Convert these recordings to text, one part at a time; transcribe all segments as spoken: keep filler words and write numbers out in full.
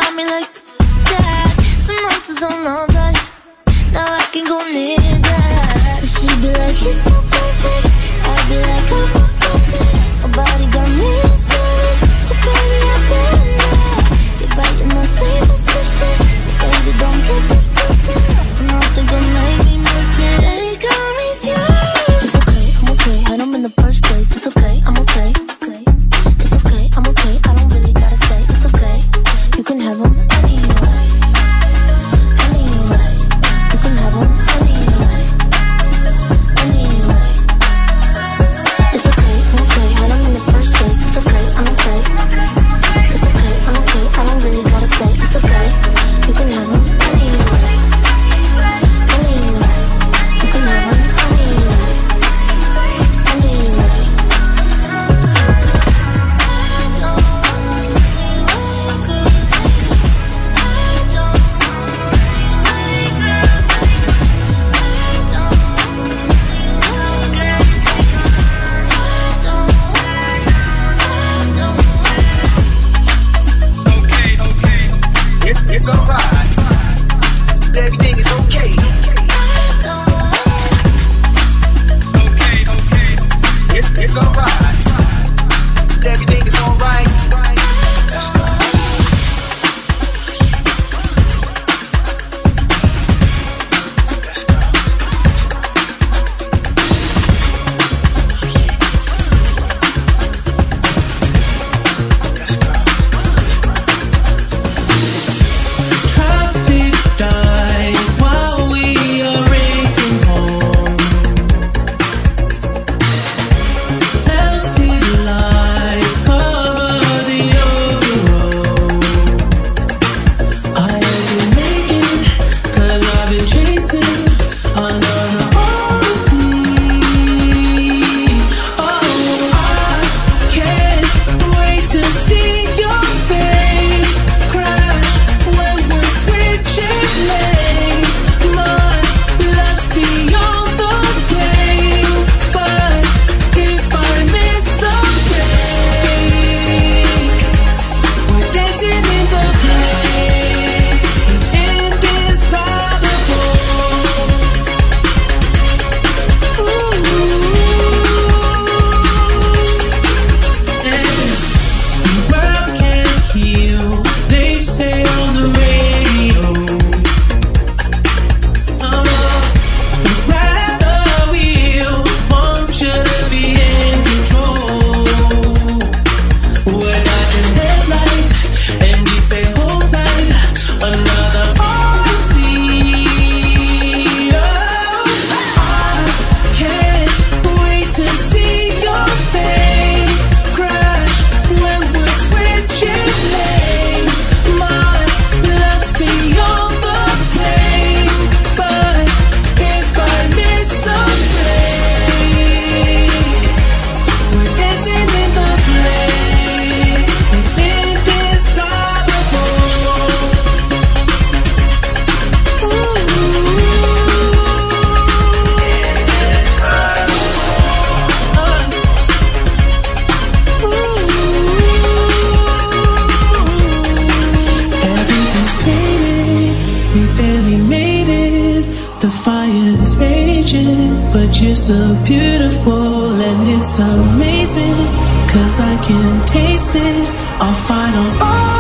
got me like that. Some monsters on my life. Now I can go near that. But she be like, you're so perfect. I'd be like, I'm a perfect. Nobody got me stories. Oh baby, I've been there. You're biting my sleeve and some shit. So baby, don't get this twisted. And I think I make me miss it. Hey, got me yours. It's okay, I'm okay. Had them in the first place. It's okay, I'm okay. Okay. It's okay, I'm okay. I don't really gotta stay. It's okay. You can have them anyway. Anyway. You can have them anyway. Anyway. It's okay, I'm okay. Had them in the first place. It's okay, I'm okay. It's okay, I'm okay. I don't really gotta stay. It's okay. You can have them anyway. Anyway. You can have them anyway. Anyway. It's, it's alright. Everything is okay. Okay, okay. It's, it's alright. Everything is alright. Let's go. Let's go. Let's go. Traffic dies while we are racing home. Melted lights cover the open road. I have been making, cause I've been chasing another odyssey. Oh, I can't wait to see your face crash when we're switching lanes. My love's beyond the flame, but if I miss the break, we're dancing in the flames. It's indescribable. Ooh. And the world can't heal, they say on the radio. Oh, so grab the wheel, want you to be in control. We're dodging headlights, and we say hold tight, another odyssey. Oh, I can't wait to see your face crash when we're switching lanes. My love's beyond the flame, but if I miss the break, we're dancing in the flames. It's indescribable. Ooh. Everything's faded, we barely made it. The fire is raging, but you're still beautiful, and it's amazing, cause I can taste it. Our final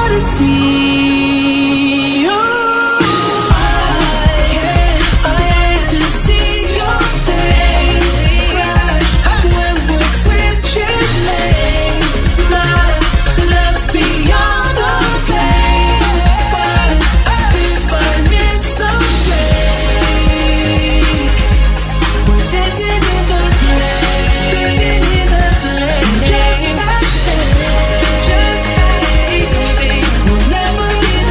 odyssey. Oh, I can't wait to see your face crash when we're switching lanes. My love's beyond the flame, but if I miss the break, we're dancing in the flames. Dancing in the flames. Just like that, just like that, baby. We'll never get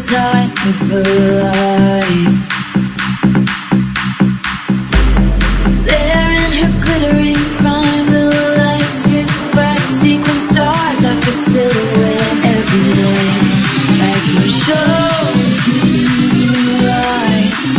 time of her life. There in her glittering prime, little lights reflect sequin stars off her silhouette. Every night I can show you lights,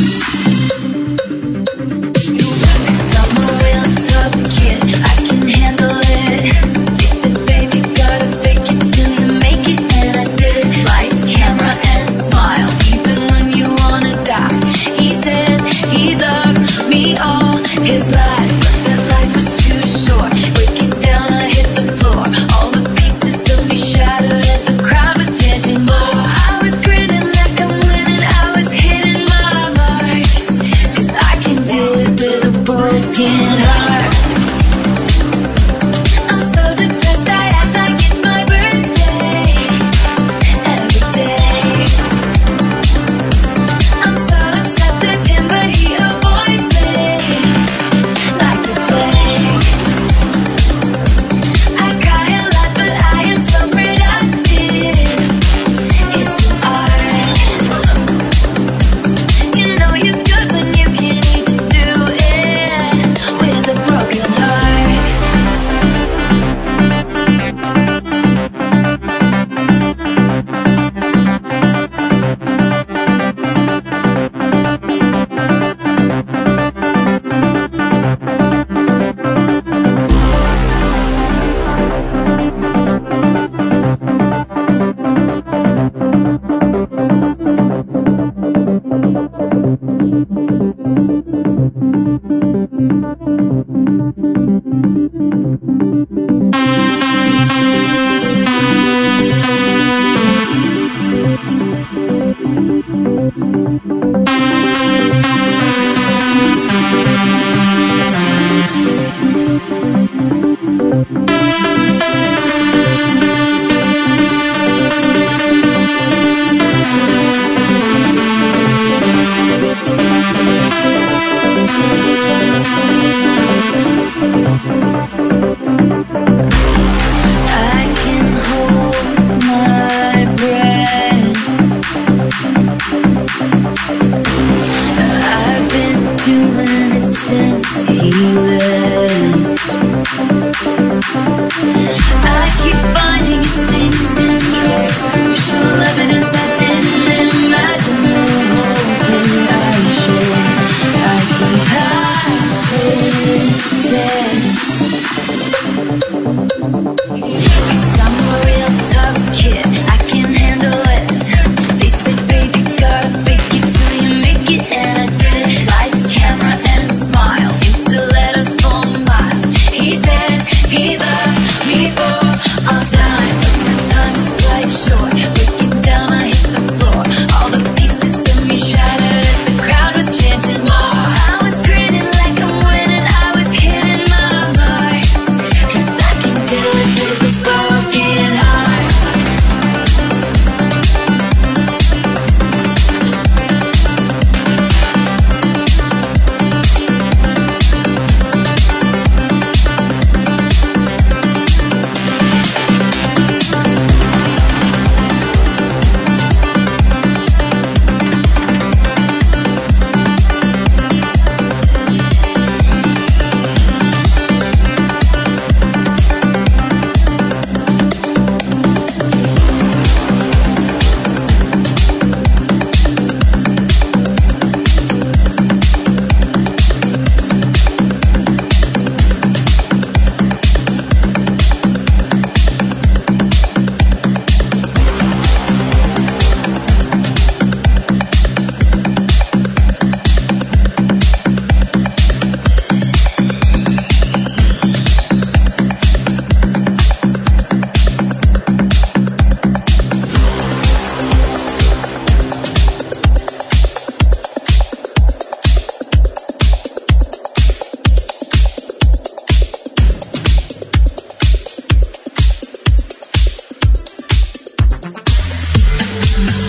'cause I'm a real tough kid, I can handle it. They said, baby, gotta fake it till you make it, and I did. Lights, camera, and smile, even when you wanna die. He said he loved me all his life, but that life was too short. Break it down, I hit the floor. All the pieces of me shattered as the crowd was chanting more. I was grinning like I'm winning, I was hitting my marks, 'cause I can do it with a broken heart. I'm so depressed, I act like it's my birthday every day. I'm so obsessed with him, but he avoids me like the plague. I cry a lot, but I am so productive. It's an art. You know you're good when you can even do it with a broken heart. I can hold my breath. I've been doing it since he left. I keep finding his things and tracks, crucial evidence I didn't imagine. The whole thing I share, I can pass this test. 'Cause I'm a real tough kid, I can handle it. They said, baby, gotta fake it till you make it, and I did. Lights, camera, and smile, stilettos for miles. He said he loved me for all time, but the time was quite short. Break it down, I hit the floor. All the pieces of me shattered as the crowd was chanting more. I was grinning like I'm winning, I was hitting my marks, 'cause I can do it with a broken heart. Thank you.